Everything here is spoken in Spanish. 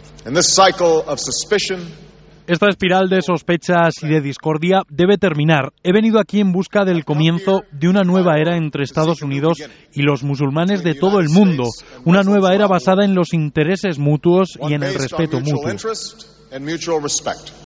Esta espiral de sospechas y de discordia debe terminar. He venido aquí en busca del comienzo de una nueva era entre Estados Unidos y los musulmanes de todo el mundo. Una nueva era basada en los intereses mutuos y en el respeto mutuo.